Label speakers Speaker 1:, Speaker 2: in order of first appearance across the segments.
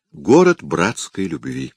Speaker 1: Город братской любви.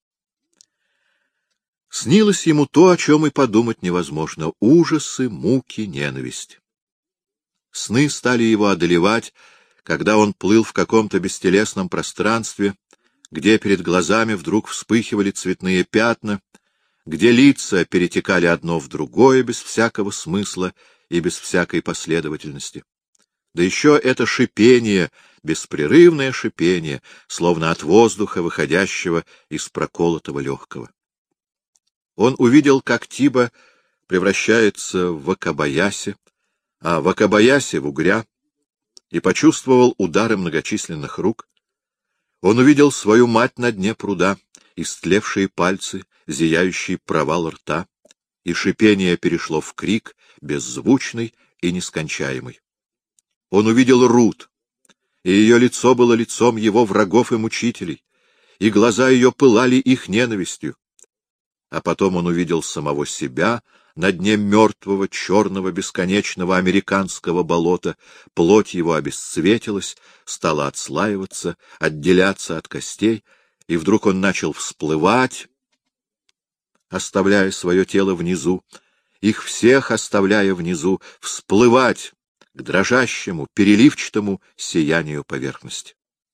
Speaker 1: Снилось ему то, о чем и подумать невозможно — ужасы, муки, ненависть. Сны стали его одолевать, когда он плыл в каком-то бестелесном пространстве, где перед глазами вдруг вспыхивали цветные пятна, где лица перетекали одно в другое без всякого смысла и без всякой последовательности. Да еще это шипение, беспрерывное шипение, словно от воздуха, выходящего из проколотого легкого. Он увидел, как Тиба превращается в Вакабаяси, а Вакабаяси — в угря, и почувствовал удары многочисленных рук. Он увидел свою мать на дне пруда, истлевшие пальцы, зияющий провал рта, и шипение перешло в крик, беззвучный и нескончаемый. Он увидел Рут, и ее лицо было лицом его врагов и мучителей, и глаза ее пылали их ненавистью. А потом он увидел самого себя на дне мертвого, черного, бесконечного американского болота, плоть его обесцветилась, стала отслаиваться, отделяться от костей, и вдруг он начал всплывать, оставляя свое тело внизу, их всех оставляя внизу, всплывать к дрожащему, переливчатому сиянию поверхности.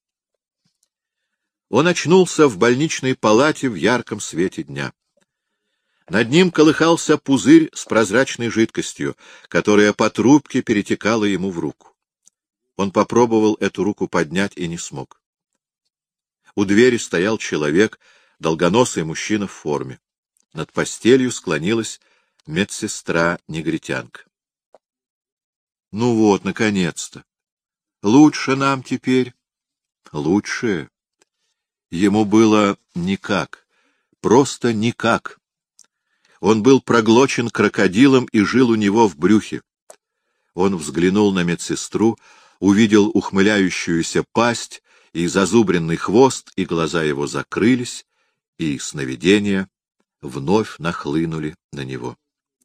Speaker 1: Он очнулся в больничной палате в ярком свете дня. Над ним колыхался пузырь с прозрачной жидкостью, которая по трубке перетекала ему в руку. Он попробовал эту руку поднять и не смог. У двери стоял человек, долгоносый мужчина в форме. Над постелью склонилась медсестра-негритянка. — Ну вот, наконец-то! Лучше нам теперь. Лучше. Ему было никак, просто никак. Он был проглочен крокодилом и жил у него в брюхе. Он взглянул на медсестру, увидел ухмыляющуюся пасть и зазубренный хвост, и глаза его закрылись, и сновидения вновь нахлынули на него.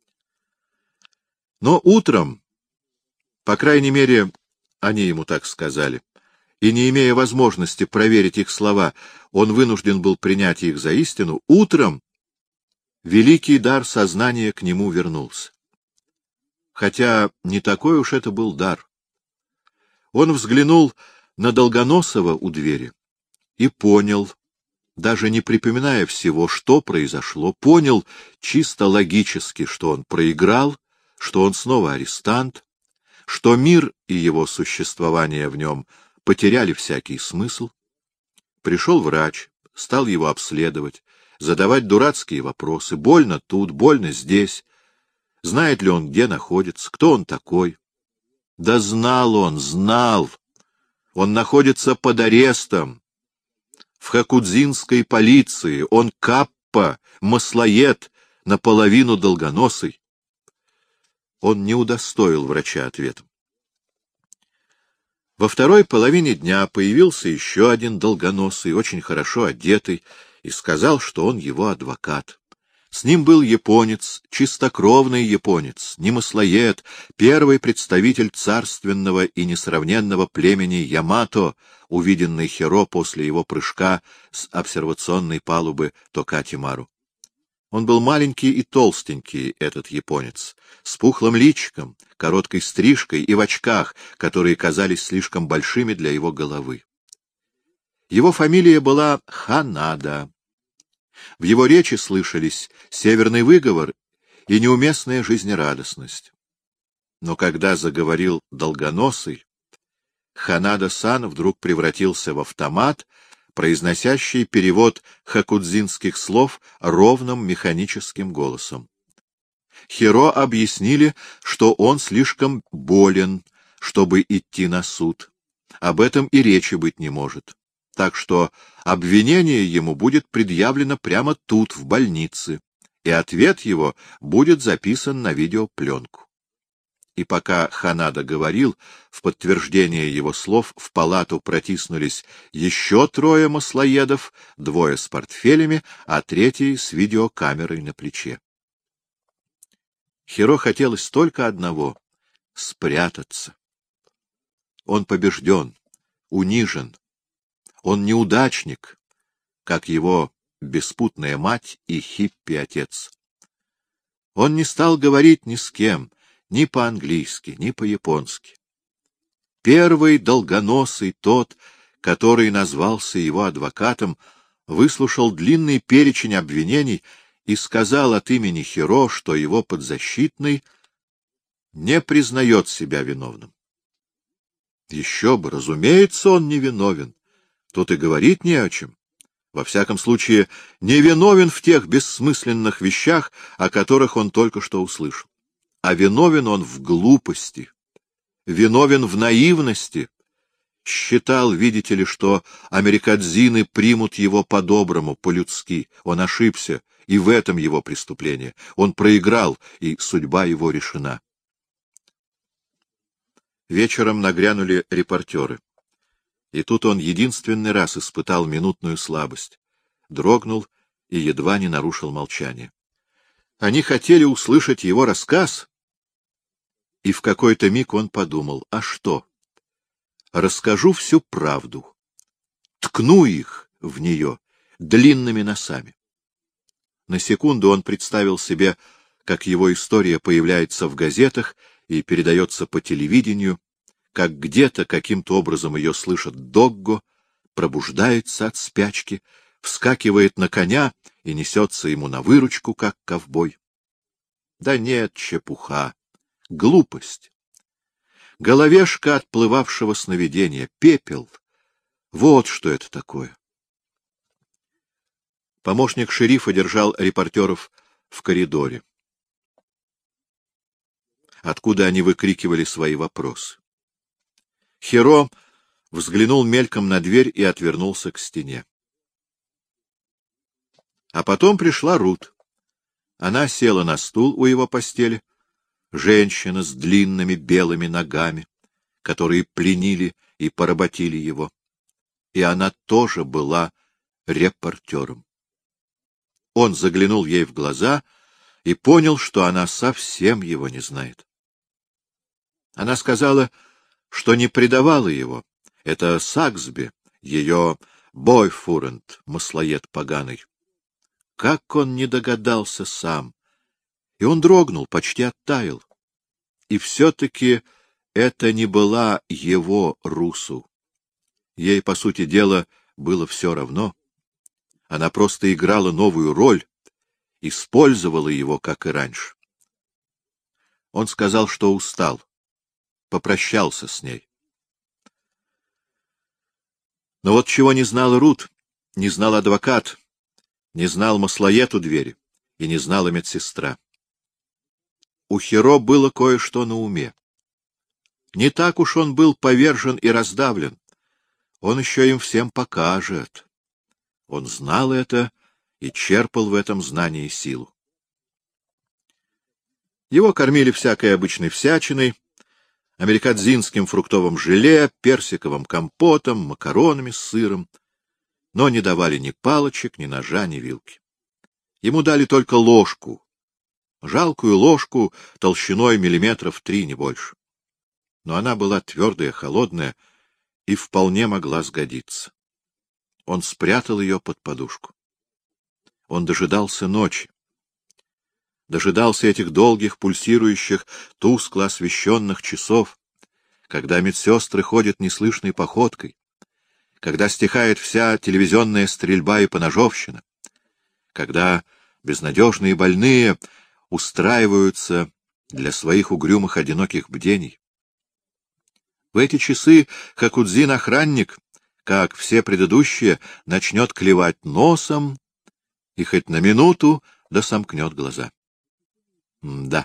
Speaker 1: Но утром, по крайней мере, они ему так сказали, и, не имея возможности проверить их слова, он вынужден был принять их за истину, утром великий дар сознания к нему вернулся. Хотя не такой уж это был дар. Он взглянул на Долгоносова у двери и понял, даже не припоминая всего, что произошло, понял чисто логически, что он проиграл, что он снова арестант, что мир и его существование в нем потеряли всякий смысл. Пришел врач, стал его обследовать, задавать дурацкие вопросы. Больно тут, больно здесь. Знает ли он, где находится, кто он такой? Да знал он, знал. Он находится под арестом. В хакудзинской полиции. Он каппа, маслоед, наполовину долгоносый. Он не удостоил врача ответом. Во второй половине дня появился еще один долгоносый, очень хорошо одетый, и сказал, что он его адвокат. С ним был японец, чистокровный японец, не маслоед, первый представитель царственного и несравненного племени Ямато, увиденный Хиро после его прыжка с обсервационной палубы Токатимару. Он был маленький и толстенький, этот японец, с пухлым личиком, короткой стрижкой и в очках, которые казались слишком большими для его головы. Его фамилия была Ханада. В его речи слышались северный выговор и неуместная жизнерадостность. Но когда заговорил Долгоносый, Ханада-сан вдруг превратился в автомат, произносящий перевод хакудзинских слов ровным механическим голосом. Хиро объяснили, что он слишком болен, чтобы идти на суд. Об этом и речи быть не может. Так что обвинение ему будет предъявлено прямо тут, в больнице, и ответ его будет записан на видеопленку. И пока Ханада говорил, в подтверждение его слов в палату протиснулись еще 3 маслоедов, 2 с портфелями, а 3 с видеокамерой на плече. Хиро хотелось только одного — спрятаться. Он побежден, унижен. Он неудачник, как его беспутная мать и хиппи-отец. Он не стал говорить ни с кем, ни по-английски, ни по-японски. Первый долгоносый, тот, который назвался его адвокатом, выслушал длинный перечень обвинений и сказал от имени Хиро, что его подзащитный не признает себя виновным. Еще бы, разумеется, он не виновен. Тут и говорить не о чем. Во всяком случае, не виновен в тех бессмысленных вещах, о которых он только что услышал. А виновен он в глупости, виновен в наивности. Считал, видите ли, что американзины примут его по-доброму, по-людски. Он ошибся, и в этом его преступление. Он проиграл, и судьба его решена. Вечером нагрянули репортеры. И тут он единственный раз испытал минутную слабость, дрогнул и едва не нарушил молчание. Они хотели услышать его рассказ, и в какой-то миг он подумал: а что? Расскажу всю правду, ткну их в нее длинными носами. На секунду он представил себе, как его история появляется в газетах и передается по телевидению, как где-то каким-то образом ее слышит Догго, пробуждается от спячки, вскакивает на коня и несется ему на выручку, как ковбой. Да нет, чепуха, глупость. Головешка отплывавшего сновидения, пепел. Вот что это такое. Помощник шерифа держал репортеров в коридоре, откуда они выкрикивали свои вопросы. Хиро взглянул мельком на дверь и отвернулся к стене. А потом пришла Рут. Она села на стул у его постели, женщина с длинными белыми ногами, которые пленили и поработили его. И она тоже была репортером. Он заглянул ей в глаза и понял, что она совсем его не знает. Она сказала, что не предавала его. Это Саксби, ее бойфренд, маслоед поганый. Как он не догадался сам! И он дрогнул, почти оттаял. И все-таки это не была его Русу. Ей, по сути дела, было все равно. Она просто играла новую роль, использовала его, как и раньше. Он сказал, что устал, попрощался с ней. Но вот чего не знала Рут, не знал адвокат, не знал маслоед у двери и не знала медсестра. У Хиро было кое-что на уме. Не так уж он был повержен и раздавлен. Он еще им всем покажет. Он знал это и черпал в этом знании силу. Его кормили всякой обычной всячиной, американзинским фруктовым желе, персиковым компотом, макаронами с сыром, но не давали ни палочек, ни ножа, ни вилки. Ему дали только ложку, жалкую ложку толщиной 3 миллиметра, не больше. Но она была твердая, холодная и вполне могла сгодиться. Он спрятал ее под подушку. Он дожидался ночи. Дожидался этих долгих, пульсирующих, тускло освещенных часов, когда медсестры ходят неслышной походкой, когда стихает вся телевизионная стрельба и поножовщина, когда безнадежные больные устраиваются для своих угрюмых одиноких бдений. В эти часы Хакудзин-охранник, как все предыдущие, начнет клевать носом и хоть на минуту да сомкнет глаза. Да.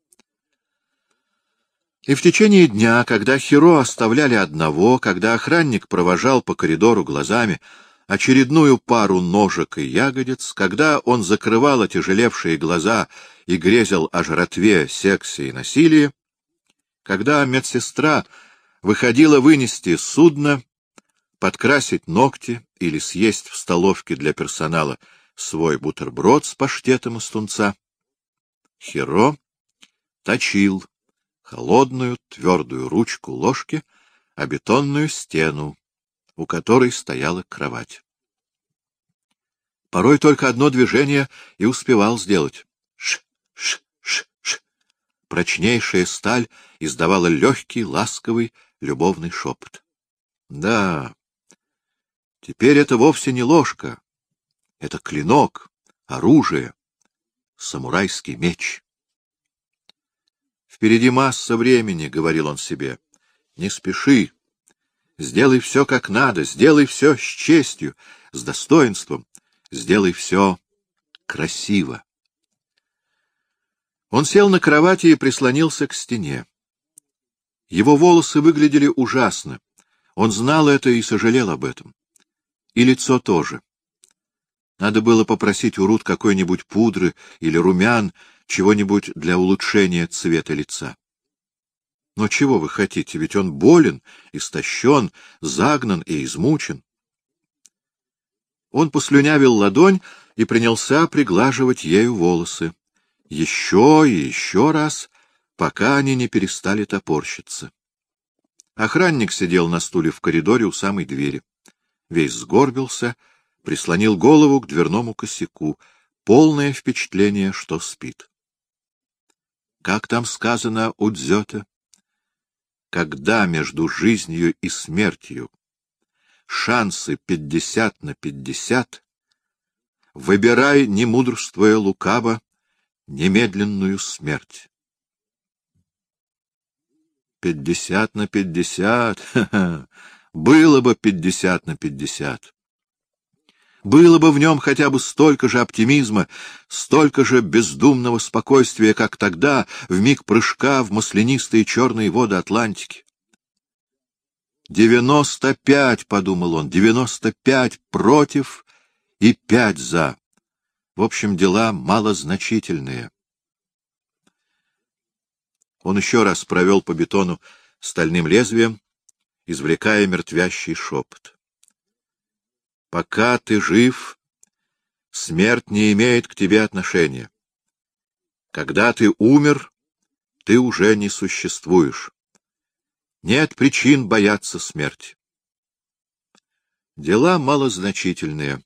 Speaker 1: И в течение дня, когда Хиро оставляли одного, когда охранник провожал по коридору глазами очередную пару ножек и ягодиц, когда он закрывал отяжелевшие глаза и грезил о жратве, сексе и насилии, когда медсестра выходила вынести судно, подкрасить ногти или съесть в столовке для персонала свой бутерброд с паштетом из тунца, Хиро точил холодную твердую ручку ложки о бетонную стену у которой стояла кровать. Порой только одно движение и успевал сделать. Ш-ш-ш-ш. Прочнейшая сталь издавала легкий, ласковый, любовный шепот. Да, теперь это вовсе не ложка. Это клинок, оружие, самурайский меч. «Впереди масса времени», — говорил он себе. «Не спеши. Сделай все как надо, сделай все с честью, с достоинством, сделай все красиво». Он сел на кровати и прислонился к стене. Его волосы выглядели ужасно. Он знал это и сожалел об этом. И лицо тоже. Надо было попросить у Рут какой-нибудь пудры или румян, чего-нибудь для улучшения цвета лица. Но чего вы хотите, ведь он болен, истощен, загнан и измучен. Он послюнявил ладонь и принялся приглаживать ею волосы. Еще и еще раз, пока они не перестали топорщиться. Охранник сидел на стуле в коридоре у самой двери. Весь сгорбился, прислонил голову к дверному косяку. Полное впечатление, что спит. Как там сказано у Дзёте? Когда между жизнью и смертью шансы 50/50, выбирай, не мудрствуя лукаво, немедленную смерть. 50/50, ха-ха, было бы 50/50. Было бы в нем хотя бы столько же оптимизма, столько же бездумного спокойствия, как тогда, в миг прыжка в маслянистые черные воды Атлантики. 95, — подумал он, — 95 против и 5 за. В общем, дела малозначительные. Он еще раз провел по бетону стальным лезвием, извлекая мертвящий шепот. Пока ты жив, смерть не имеет к тебе отношения. Когда ты умер, ты уже не существуешь. Нет причин бояться смерти. Дела малозначительные.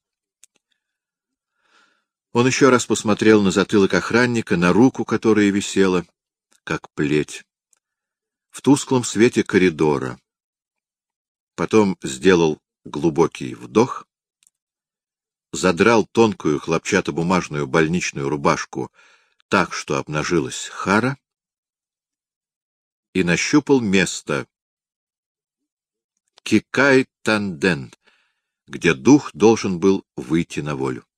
Speaker 1: Он еще раз посмотрел на затылок охранника, на руку, которая висела, как плеть, в тусклом свете коридора. Потом сделал глубокий вдох, задрал тонкую хлопчатобумажную больничную рубашку так, что обнажилась хара, и нащупал место Кикай-Танден, где дух должен был выйти на волю.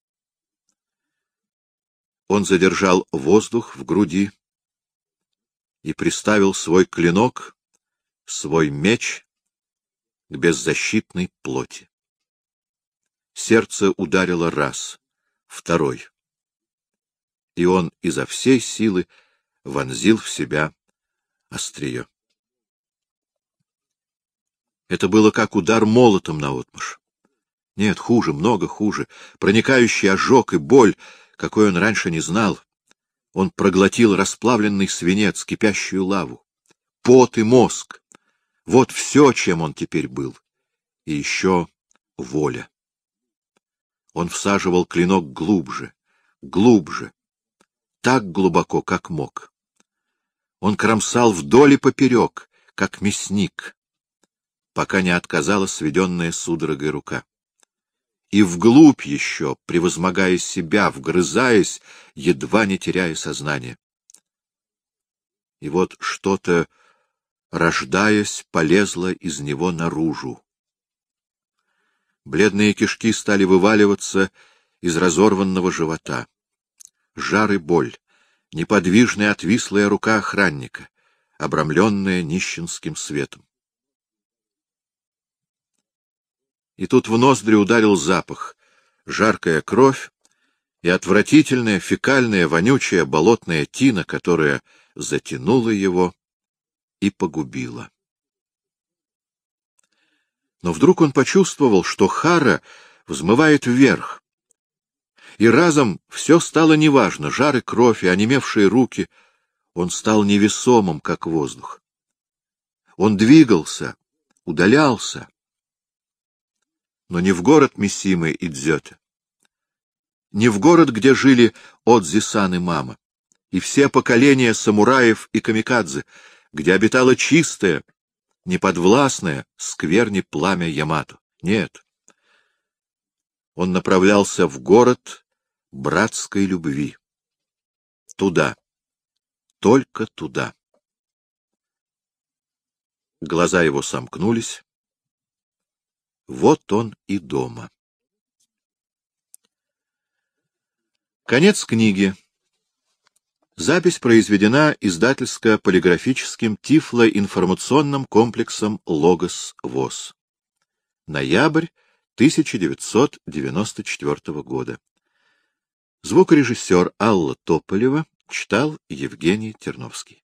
Speaker 1: Он задержал воздух в груди и приставил свой клинок, свой меч к беззащитной плоти. Сердце ударило раз, второй, и он изо всей силы вонзил в себя острие. Это было как удар молотом наотмашь. Нет, хуже, много хуже, проникающий ожог и боль, какой он раньше не знал. Он проглотил расплавленный свинец, кипящую лаву, пот и мозг. Вот все, чем он теперь был. И еще воля. Он всаживал клинок глубже, глубже, так глубоко, как мог. Он кромсал вдоль и поперек, как мясник, пока не отказала сведенная судорогой рука. И вглубь еще, превозмогая себя, вгрызаясь, едва не теряя сознание. И вот что-то, рождаясь, полезло из него наружу. Бледные кишки стали вываливаться из разорванного живота. Жар и боль, неподвижная отвислая рука охранника, обрамленная нищенским светом. И тут в ноздри ударил запах, жаркая кровь и отвратительная, фекальная, вонючая болотная тина, которая затянула его и погубила. Но вдруг он почувствовал, что хара взмывает вверх, и разом все стало неважно, жар и кровь, и онемевшие руки. Он стал невесомым, как воздух. Он двигался, удалялся. но не в город Мисимы и Дзёте, не в город, где жили Одзи-сан и мама, и все поколения самураев и камикадзе, где обитало чистое, неподвластное скверне пламя Ямато. Нет. Он направлялся в город братской любви. Туда. Только туда. Глаза его сомкнулись. Вот он и дома. Конец книги. Запись произведена издательско-полиграфическим тифлоинформационным комплексом «Логос ВОС». Ноябрь 1994 года. Звукорежиссер Алла Тополева читал Евгений Терновский.